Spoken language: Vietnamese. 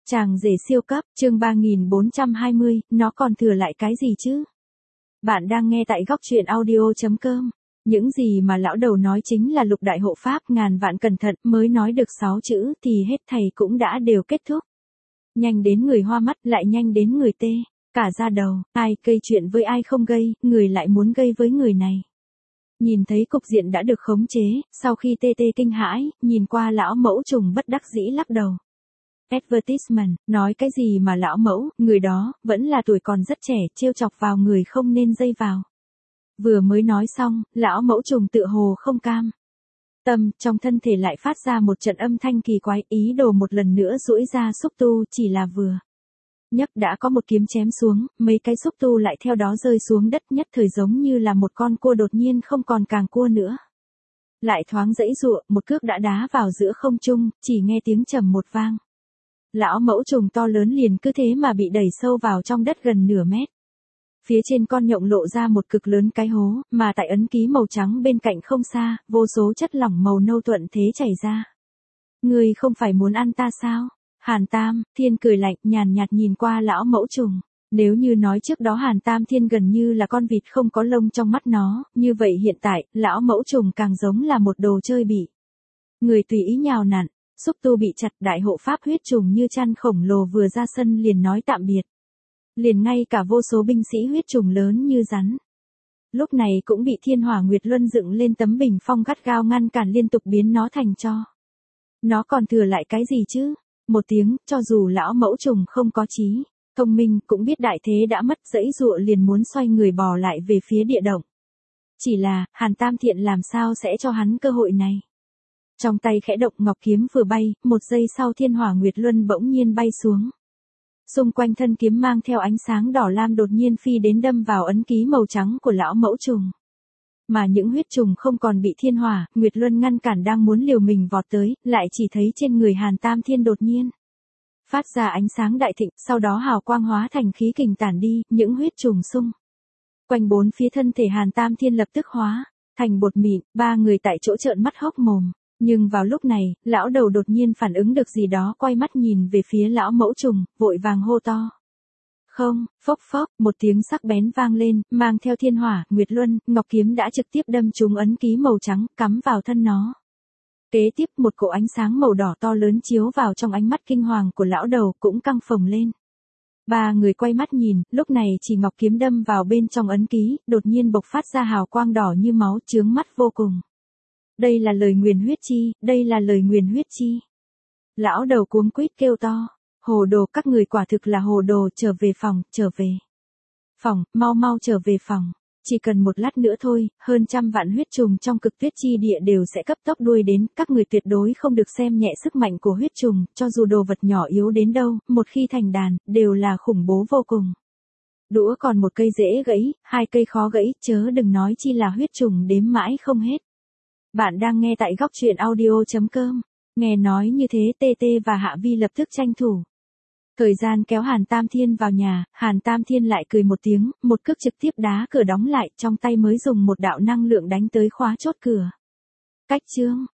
Chàng rể siêu cấp, chương 3420, nó còn thừa lại cái gì chứ? Bạn đang nghe tại góc truyện audio.com. Những gì mà lão đầu nói chính là lục đại hộ pháp, ngàn vạn cẩn thận, mới nói được 6 chữ thì hết thầy cũng đã đều kết thúc. Nhanh đến người hoa mắt, lại nhanh đến người tê cả da đầu, ai gây chuyện với ai không gây, người lại muốn gây với người này. Nhìn thấy cục diện đã được khống chế, sau khi tê tê kinh hãi, nhìn qua lão mẫu trùng bất đắc dĩ lắc đầu. Advertisement, nói cái gì mà lão mẫu, người đó, vẫn là tuổi còn rất trẻ, trêu chọc vào người không nên dây vào. Vừa mới nói xong, lão mẫu trùng tựa hồ không cam tâm, trong thân thể lại phát ra một trận âm thanh kỳ quái, ý đồ một lần nữa duỗi ra xúc tu, chỉ là vừa nhấc đã có một kiếm chém xuống, mấy cái xúc tu lại theo đó rơi xuống đất, nhất thời giống như là một con cua đột nhiên không còn càng cua nữa. Lại thoáng giãy giụa, một cước đã đá vào giữa không trung, chỉ nghe tiếng trầm một vang. Lão mẫu trùng to lớn liền cứ thế mà bị đẩy sâu vào trong đất gần nửa mét. Phía trên con nhộng lộ ra một cực lớn cái hố, mà tại ấn ký màu trắng bên cạnh không xa, vô số chất lỏng màu nâu thuận thế chảy ra. Ngươi không phải muốn ăn ta sao? Hàn Tam Thiên cười lạnh, nhàn nhạt nhìn qua lão mẫu trùng. Nếu như nói trước đó Hàn Tam Thiên gần như là con vịt không có lông trong mắt nó, như vậy hiện tại, lão mẫu trùng càng giống là một đồ chơi bị người tùy ý nhào nặn. Xúc tu bị chặt, đại hộ pháp huyết trùng như chăn khổng lồ vừa ra sân liền nói tạm biệt. Liền ngay cả vô số binh sĩ huyết trùng lớn như rắn. Lúc này cũng bị Thiên Hỏa Nguyệt Luân dựng lên tấm bình phong gắt gao ngăn cản, liên tục biến nó thành tro. Nó còn thừa lại cái gì chứ? Một tiếng, cho dù lão mẫu trùng không có trí thông minh, cũng biết đại thế đã mất, giãy giụa liền muốn xoay người bò lại về phía địa động. Chỉ là, Hàn Tam Thiện làm sao sẽ cho hắn cơ hội này? Trong tay khẽ động, ngọc kiếm vừa bay, một giây sau Thiên Hỏa Nguyệt Luân bỗng nhiên bay xuống. Xung quanh thân kiếm mang theo ánh sáng đỏ lam đột nhiên phi đến đâm vào ấn ký màu trắng của lão mẫu trùng. Mà những huyết trùng không còn bị Thiên Hỏa Nguyệt Luân ngăn cản đang muốn liều mình vọt tới, lại chỉ thấy trên người Hàn Tam Thiên đột nhiên phát ra ánh sáng đại thịnh, sau đó hào quang hóa thành khí kình tản đi, những huyết trùng xung quanh bốn phía thân thể Hàn Tam Thiên lập tức hóa thành bột mịn, ba người tại chỗ trợn mắt hốc mồm. Nhưng vào lúc này, lão đầu đột nhiên phản ứng được gì đó, quay mắt nhìn về phía lão mẫu trùng, vội vàng hô to. Không, phốc phốc, một tiếng sắc bén vang lên, mang theo Thiên Hỏa Nguyệt Luân, ngọc kiếm đã trực tiếp đâm trúng ấn ký màu trắng, cắm vào thân nó. Kế tiếp, một cỗ ánh sáng màu đỏ to lớn chiếu vào trong ánh mắt kinh hoàng của lão đầu, cũng căng phồng lên. Ba người quay mắt nhìn, lúc này chỉ ngọc kiếm đâm vào bên trong ấn ký, đột nhiên bộc phát ra hào quang đỏ như máu, chướng mắt vô cùng. Đây là lời nguyền huyết chi, đây là lời nguyền huyết chi. Lão đầu cuống quýt kêu to. Hồ đồ, các người quả thực là hồ đồ, trở về phòng, trở về phòng, mau mau trở về phòng. Chỉ cần một lát nữa thôi, hơn 100 vạn huyết trùng trong cực tuyết chi địa đều sẽ cấp tốc đuôi đến, các người tuyệt đối không được xem nhẹ sức mạnh của huyết trùng, cho dù đồ vật nhỏ yếu đến đâu, một khi thành đàn, đều là khủng bố vô cùng. Đũa còn một cây dễ gãy, 2 cây khó gãy, chớ đừng nói chi là huyết trùng đếm mãi không hết. Bạn đang nghe tại góc truyện audio.com. Nghe nói như thế, TT và Hạ Vi lập tức tranh thủ thời gian kéo Hàn Tam Thiên vào nhà. Hàn Tam Thiên lại cười một tiếng, một cước trực tiếp đá cửa đóng lại, trong tay mới dùng một đạo năng lượng đánh tới khóa chốt cửa. Cách chương